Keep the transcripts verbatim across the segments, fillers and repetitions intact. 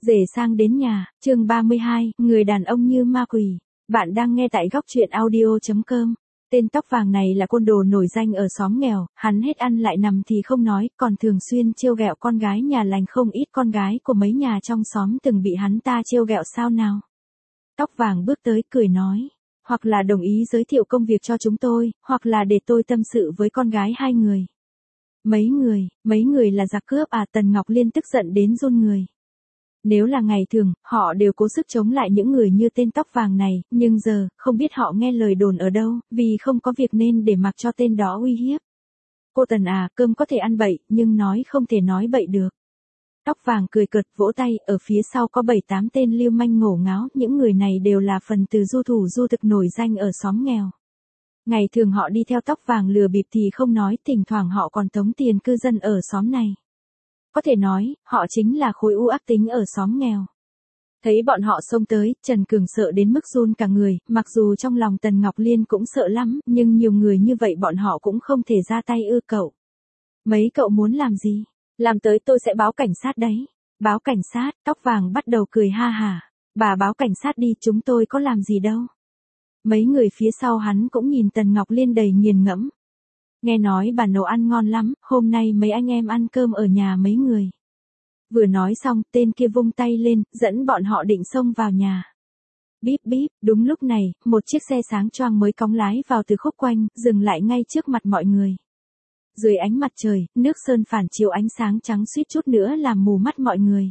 Rể sang đến nhà, chương ba mươi hai, người đàn ông như ma quỷ. Bạn đang nghe tại góc truyện audio chấm com. Tên tóc vàng này là côn đồ nổi danh ở xóm nghèo, hắn hết ăn lại nằm thì không nói, còn thường xuyên trêu ghẹo con gái nhà lành, không ít con gái của mấy nhà trong xóm từng bị hắn ta trêu ghẹo sao nào. Tóc vàng bước tới cười nói, hoặc là đồng ý giới thiệu công việc cho chúng tôi, hoặc là để tôi tâm sự với con gái hai người. Mấy người, mấy người là giặc cướp à? Tần Ngọc Liên tức giận đến run người. Nếu là ngày thường, họ đều cố sức chống lại những người như tên tóc vàng này, nhưng giờ, không biết họ nghe lời đồn ở đâu, vì không có việc nên để mặc cho tên đó uy hiếp. Cô Tần à, cơm có thể ăn bậy, nhưng nói không thể nói bậy được. Tóc vàng cười cợt vỗ tay, ở phía sau có bảy tám tên lưu manh ngổ ngáo, những người này đều là phần từ du thủ du thực nổi danh ở xóm nghèo. Ngày thường họ đi theo tóc vàng lừa bịp thì không nói, thỉnh thoảng họ còn tống tiền cư dân ở xóm này. Có thể nói, họ chính là khối u ác tính ở xóm nghèo. Thấy bọn họ xông tới, Trần Cường sợ đến mức run cả người, mặc dù trong lòng Tần Ngọc Liên cũng sợ lắm, nhưng nhiều người như vậy bọn họ cũng không thể ra tay ư cậu. Mấy cậu muốn làm gì? Làm tới tôi sẽ báo cảnh sát đấy. Báo cảnh sát? Tóc vàng bắt đầu cười ha hả. Bà báo cảnh sát đi, chúng tôi có làm gì đâu. Mấy người phía sau hắn cũng nhìn Tần Ngọc Liên đầy nghiền ngẫm. Nghe nói bà nấu ăn ngon lắm, hôm nay mấy anh em ăn cơm ở nhà mấy người. Vừa nói xong, tên kia vung tay lên, dẫn bọn họ định xông vào nhà. Bíp bíp, đúng lúc này, một chiếc xe sáng choang mới cóng lái vào từ khúc quanh, dừng lại ngay trước mặt mọi người. Dưới ánh mặt trời, nước sơn phản chiếu ánh sáng trắng suýt chút nữa làm mù mắt mọi người.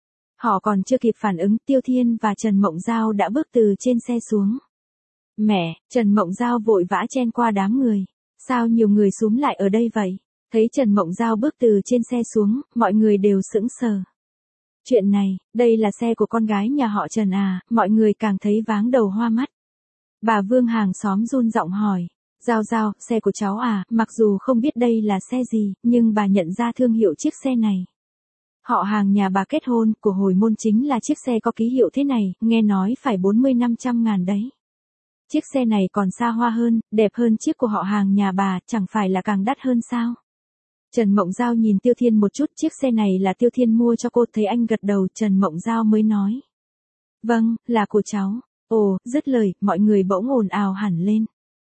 Họ còn chưa kịp phản ứng, Tiêu Thiên và Trần Mộng Giao đã bước từ trên xe xuống. Mẹ, Trần Mộng Giao vội vã chen qua đám người. Sao nhiều người xúm lại ở đây vậy? Thấy Trần Mộng Giao bước từ trên xe xuống, mọi người đều sững sờ. Chuyện này, đây là xe của con gái nhà họ Trần à? Mọi người càng thấy váng đầu hoa mắt. Bà Vương hàng xóm run giọng hỏi. Giao Giao, xe của cháu à? Mặc dù không biết đây là xe gì, nhưng bà nhận ra thương hiệu chiếc xe này. Họ hàng nhà bà kết hôn, của hồi môn chính là chiếc xe có ký hiệu thế này, nghe nói phải bốn mươi năm trăm ngàn đấy. Chiếc xe này còn xa hoa hơn, đẹp hơn chiếc của họ hàng nhà bà, chẳng phải là càng đắt hơn sao? Trần Mộng Giao nhìn Tiêu Thiên một chút, chiếc xe này là Tiêu Thiên mua cho cô, thấy anh gật đầu, Trần Mộng Giao mới nói. Vâng, là của cháu. Ồ, dứt lời, mọi người bỗng ồn ào hẳn lên.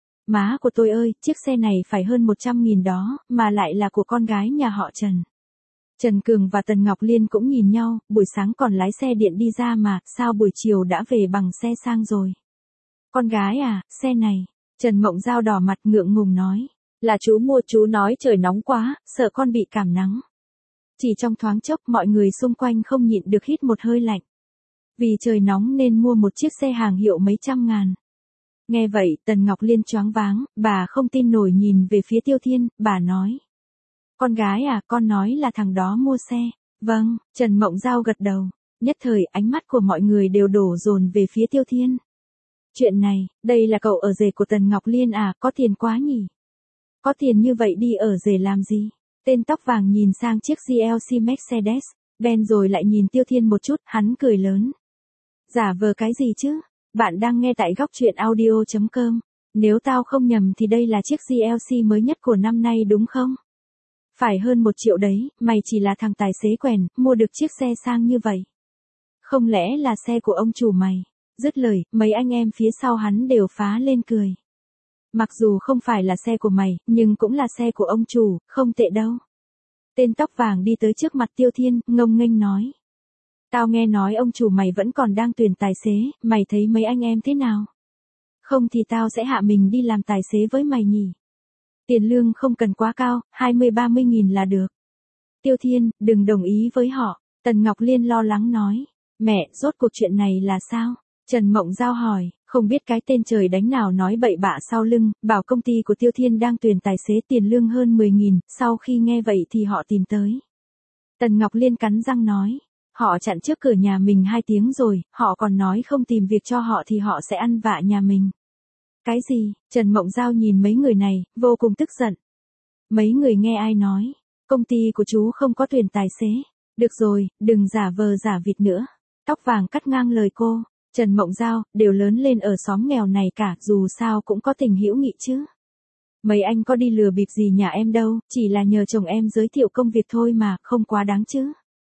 Má của tôi ơi, chiếc xe này phải hơn một trăm nghìn đó, mà lại là của con gái nhà họ Trần. Trần Cường và Tần Ngọc Liên cũng nhìn nhau, buổi sáng còn lái xe điện đi ra mà, sao buổi chiều đã về bằng xe sang rồi? Con gái à, xe này. Trần Mộng Giao đỏ mặt ngượng ngùng nói. Là chú mua, chú nói trời nóng quá, sợ con bị cảm nắng. Chỉ trong thoáng chốc mọi người xung quanh không nhịn được hít một hơi lạnh. Vì trời nóng nên mua một chiếc xe hàng hiệu mấy trăm ngàn. Nghe vậy, Tần Ngọc Liên choáng váng, bà không tin nổi nhìn về phía Tiêu Thiên, bà nói. Con gái à, con nói là thằng đó mua xe. Vâng, Trần Mộng Giao gật đầu. Nhất thời ánh mắt của mọi người đều đổ dồn về phía Tiêu Thiên. Chuyện này, đây là cậu ở rể của Tần Ngọc Liên à, có tiền quá nhỉ? Có tiền như vậy đi ở rể làm gì? Tên tóc vàng nhìn sang chiếc giê lờ xê Mercedes Benz rồi lại nhìn Tiêu Thiên một chút, hắn cười lớn. Giả vờ cái gì chứ? Bạn đang nghe tại góc truyện audio chấm com. Nếu tao không nhầm thì đây là chiếc giê lờ xê mới nhất của năm nay đúng không? Phải hơn một triệu đấy, mày chỉ là thằng tài xế quèn, mua được chiếc xe sang như vậy. Không lẽ là xe của ông chủ mày? Dứt lời, mấy anh em phía sau hắn đều phá lên cười. Mặc dù không phải là xe của mày, nhưng cũng là xe của ông chủ, không tệ đâu. Tên tóc vàng đi tới trước mặt Tiêu Thiên, ngông nghênh nói. Tao nghe nói ông chủ mày vẫn còn đang tuyển tài xế, mày thấy mấy anh em thế nào? Không thì tao sẽ hạ mình đi làm tài xế với mày nhỉ. Tiền lương không cần quá cao, hai mươi ba mươi nghìn là được. Tiêu Thiên, đừng đồng ý với họ. Tần Ngọc Liên lo lắng nói. Mẹ, rốt cuộc chuyện này là sao? Trần Mộng Giao hỏi, không biết cái tên trời đánh nào nói bậy bạ sau lưng, bảo công ty của Tiêu Thiên đang tuyển tài xế tiền lương hơn mười nghìn, sau khi nghe vậy thì họ tìm tới. Tần Ngọc Liên cắn răng nói, họ chặn trước cửa nhà mình hai tiếng rồi, họ còn nói không tìm việc cho họ thì họ sẽ ăn vạ nhà mình. Cái gì? Trần Mộng Giao nhìn mấy người này, vô cùng tức giận. Mấy người nghe ai nói, công ty của chú không có tuyển tài xế. Được rồi, đừng giả vờ giả vịt nữa. Tóc vàng cắt ngang lời cô. Trần Mộng Giao, đều lớn lên ở xóm nghèo này cả, dù sao cũng có tình hữu nghị chứ. Mấy anh có đi lừa bịp gì nhà em đâu, chỉ là nhờ chồng em giới thiệu công việc thôi mà, không quá đáng chứ.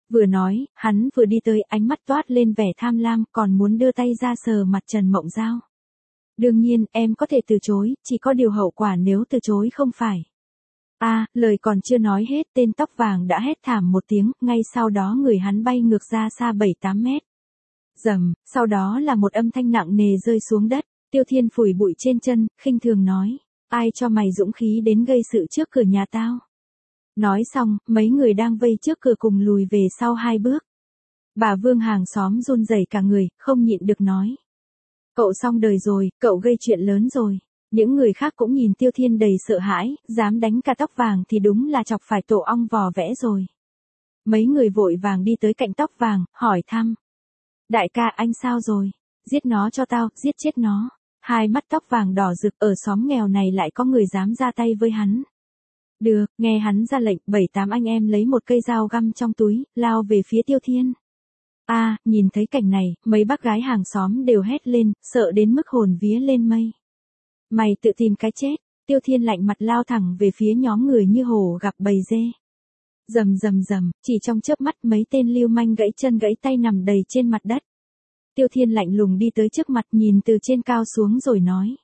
Vừa nói, hắn vừa đi tới, ánh mắt toát lên vẻ tham lam, còn muốn đưa tay ra sờ mặt Trần Mộng Giao. Đương nhiên, em có thể từ chối, chỉ có điều hậu quả nếu từ chối không phải. A, à, lời còn chưa nói hết, tên tóc vàng đã hét thảm một tiếng, ngay sau đó người hắn bay ngược ra xa bảy tám mét. Rầm, sau đó là một âm thanh nặng nề rơi xuống đất, Tiêu Thiên phủi bụi trên chân, khinh thường nói, ai cho mày dũng khí đến gây sự trước cửa nhà tao. Nói xong, mấy người đang vây trước cửa cùng lùi về sau hai bước. Bà Vương hàng xóm run rẩy cả người, không nhịn được nói. Cậu xong đời rồi, cậu gây chuyện lớn rồi. Những người khác cũng nhìn Tiêu Thiên đầy sợ hãi, dám đánh cả tóc vàng thì đúng là chọc phải tổ ong vò vẽ rồi. Mấy người vội vàng đi tới cạnh tóc vàng, hỏi thăm. Đại ca anh sao rồi? Giết nó cho tao, giết chết nó. Hai mắt tóc vàng đỏ rực, ở xóm nghèo này lại có người dám ra tay với hắn. Được, nghe hắn ra lệnh, bảy tám anh em lấy một cây dao găm trong túi, lao về phía Tiêu Thiên. A, à, nhìn thấy cảnh này, mấy bác gái hàng xóm đều hét lên, sợ đến mức hồn vía lên mây. Mày tự tìm cái chết, Tiêu Thiên lạnh mặt lao thẳng về phía nhóm người như hổ gặp bầy dê. Rầm rầm rầm, chỉ trong chớp mắt mấy tên lưu manh gãy chân gãy tay nằm đầy trên mặt đất. Tiêu Thiên lạnh lùng đi tới trước mặt nhìn từ trên cao xuống rồi nói.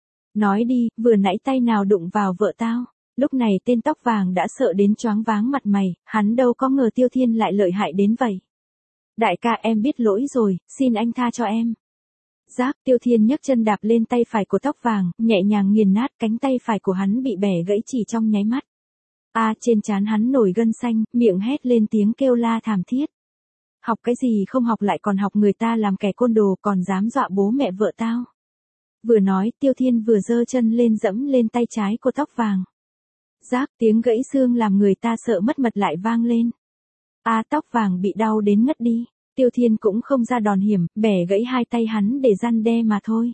Nói đi, vừa nãy tay nào đụng vào vợ tao. Lúc này tên tóc vàng đã sợ đến choáng váng mặt mày, hắn đâu có ngờ Tiêu Thiên lại lợi hại đến vậy. Đại ca em biết lỗi rồi, xin anh tha cho em. Giác, Tiêu Thiên nhấc chân đạp lên tay phải của tóc vàng, nhẹ nhàng nghiền nát cánh tay phải của hắn bị bẻ gãy chỉ trong nháy mắt. A, à, trên trán hắn nổi gân xanh, miệng hét lên tiếng kêu la thảm thiết. Học cái gì không học lại còn học người ta làm kẻ côn đồ còn dám dọa bố mẹ vợ tao. Vừa nói, Tiêu Thiên vừa giơ chân lên dẫm lên tay trái của tóc vàng. Giác, tiếng gãy xương làm người ta sợ mất mật lại vang lên. A, à, tóc vàng bị đau đến ngất đi. Tiêu Thiên cũng không ra đòn hiểm, bẻ gãy hai tay hắn để răn đe mà thôi.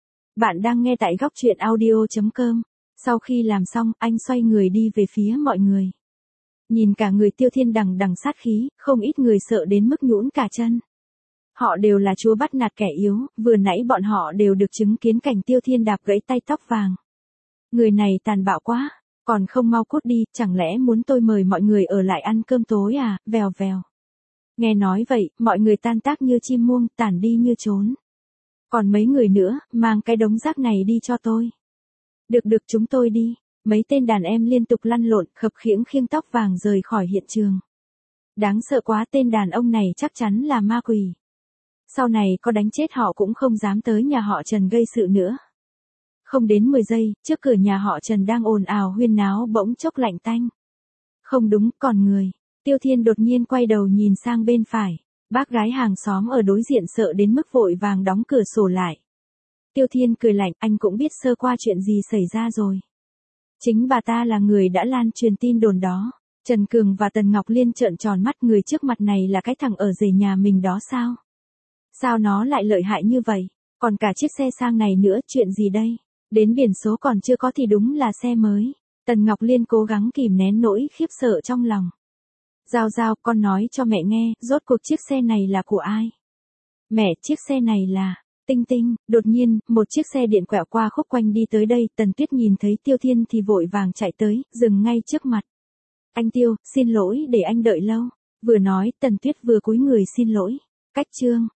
Bạn đang nghe tại góc truyện audio chấm com. Sau khi làm xong, anh xoay người đi về phía mọi người. Nhìn cả người Tiêu Thiên đằng đằng sát khí, không ít người sợ đến mức nhũn cả chân. Họ đều là chúa bắt nạt kẻ yếu, vừa nãy bọn họ đều được chứng kiến cảnh Tiêu Thiên đạp gãy tay tóc vàng. Người này tàn bạo quá, còn không mau cút đi, chẳng lẽ muốn tôi mời mọi người ở lại ăn cơm tối à, vèo vèo. Nghe nói vậy, mọi người tan tác như chim muông, tản đi như trốn. Còn mấy người nữa, mang cái đống rác này đi cho tôi. Được được chúng tôi đi. Mấy tên đàn em liên tục lăn lộn, khập khiễng khiêng tóc vàng rời khỏi hiện trường. Đáng sợ quá, tên đàn ông này chắc chắn là ma quỷ. Sau này có đánh chết họ cũng không dám tới nhà họ Trần gây sự nữa. Không đến mười giây, trước cửa nhà họ Trần đang ồn ào huyên náo bỗng chốc lạnh tanh. Không đúng, còn người. Tiêu Thiên đột nhiên quay đầu nhìn sang bên phải. Bác gái hàng xóm ở đối diện sợ đến mức vội vàng đóng cửa sổ lại. Tiêu Thiên cười lạnh, anh cũng biết sơ qua chuyện gì xảy ra rồi. Chính bà ta là người đã lan truyền tin đồn đó. Trần Cường và Tần Ngọc Liên trợn tròn mắt, người trước mặt này là cái thằng ở rể nhà mình đó sao? Sao nó lại lợi hại như vậy? Còn cả chiếc xe sang này nữa, chuyện gì đây? Đến biển số còn chưa có thì đúng là xe mới. Tần Ngọc Liên cố gắng kìm nén nỗi khiếp sợ trong lòng. Giao Giao, con nói cho mẹ nghe, rốt cuộc chiếc xe này là của ai? Mẹ, chiếc xe này là... Tinh Tinh. Đột nhiên, một chiếc xe điện quẹo qua khúc quanh đi tới đây, Tần Tuyết nhìn thấy Tiêu Thiên thì vội vàng chạy tới, dừng ngay trước mặt. Anh Tiêu, xin lỗi để anh đợi lâu. Vừa nói, Tần Tuyết vừa cúi người xin lỗi. Cách chương.